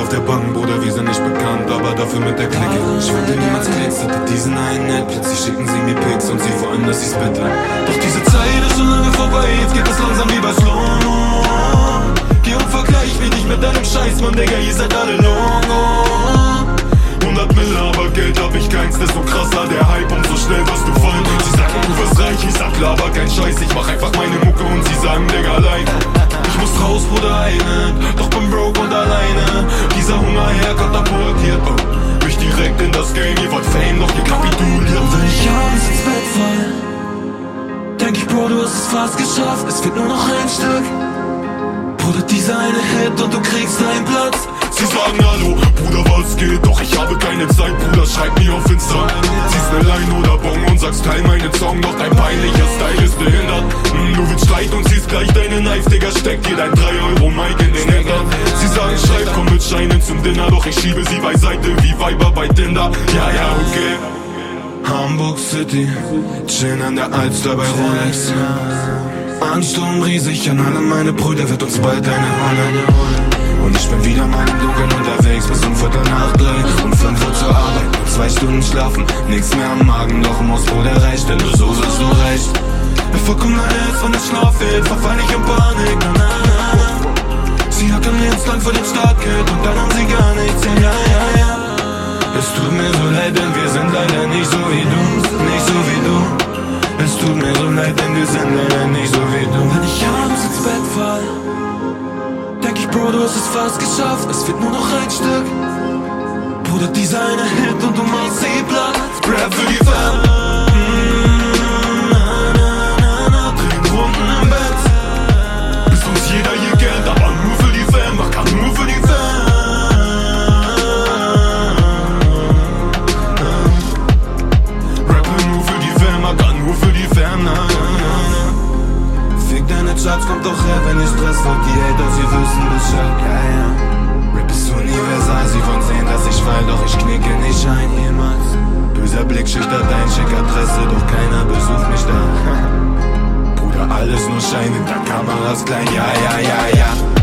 auf der Bank, Bruder, wir sind nicht bekannt, aber dafür mit der Clique. Ich wollte niemals Klicks, hatte diesen einen Net. Plötzlich schicken sie mir Pics und sie wollen, dass ich's bettle. Doch diese Zeit ist schon lange vorbei, jetzt geht es langsam wie bei Slow-Mo. Geh und vergleich mich nicht mit deinem Scheiß, Mann, Digga, ihr seid alle Longo. 100 Mille, aber Geld hab ich keins, das ist so krasser, der Hype und so schnell wirst du fallen. Sie sagen, du wirst reich, ich sag, laber kein Scheiß, ich mach einfach meine Mucke und sie sagen, Digga, allein. Ich muss raus, Bruder, doch bin broke und alleine. Dieser Hungerherd katapultiert mich direkt in das Game, ihr wollt Fame, doch ihr kapituliert. Und wenn ich abends ins Bett fall, denk ich, Bro, du hast es fast geschafft, es fehlt nur noch ein Stück. Bruder, dieser eine Hit und du kriegst deinen Platz. Sie sagen hallo, Bruder, was geht? Doch ich habe keine Zeit, Bruder, schreib mir auf Insta. Ziehst ne Line oder Bon und sagst, teil meinen Song. Doch dein peinlicher Style ist behindert. Du willst Streit und ziehst gleich deine Knife, Digga, steck dir dein 3 Euro Mike in den Hintern. Sie sagen, schreib, komm mit Scheinen zum Dinner. Doch ich schiebe sie beiseite wie Weiber bei Tinder. Ja, okay. Hamburg City, chillen an der Alster bei Rolex. Ansturm riesig an alle meine Brüder, wird uns bald eine Rolle. Und ich bin wieder mal im Dunkeln unterwegs bis um 3:15 und 5 Uhr zur Arbeit, 2 Stunden schlafen, nichts mehr am Magen, doch muss Bruder recht, denn du so hast du recht. Mir vollkommen ist, wenn der Schlaf fehlt, verfall ich in Panik, na na na. Sie hacken mir ins Land vor dem Startkit und dann haben sie gar nichts, ja, ja, ja. Es tut mir so leid, denn wir sind leider nicht so wie du, nicht so wie du. Es tut mir so leid, denn wir sind leider nicht so wie du. Wenn ich abends ins Bett fall, denk ich, Bro, du hast es fast geschafft, es fehlt nur noch ein Stück. Bruder, dieser eine Hit und du machst sie platt. Rap für die Fam. Trinken Runden im Bett. Bis uns jeder hier kennt, aber nur für die Fam. Mach grad nur für die Fam. Rappen nur für die Fam, mach grad nur für die Fam. Fick deine Charts, kommt doch her, wenn ihr Stress habt. Die Haters, sie wissen Bescheid, ja, ja. Rap ist universal, sie wollen sehen, dass ich fall, doch ich knicke nicht ein jemals. Böser Blick schüchtert ein, schick Adresse, doch keiner besucht mich da. Bruder, alles nur Schein, hinter Kameras klein, ja, ja, ja, ja.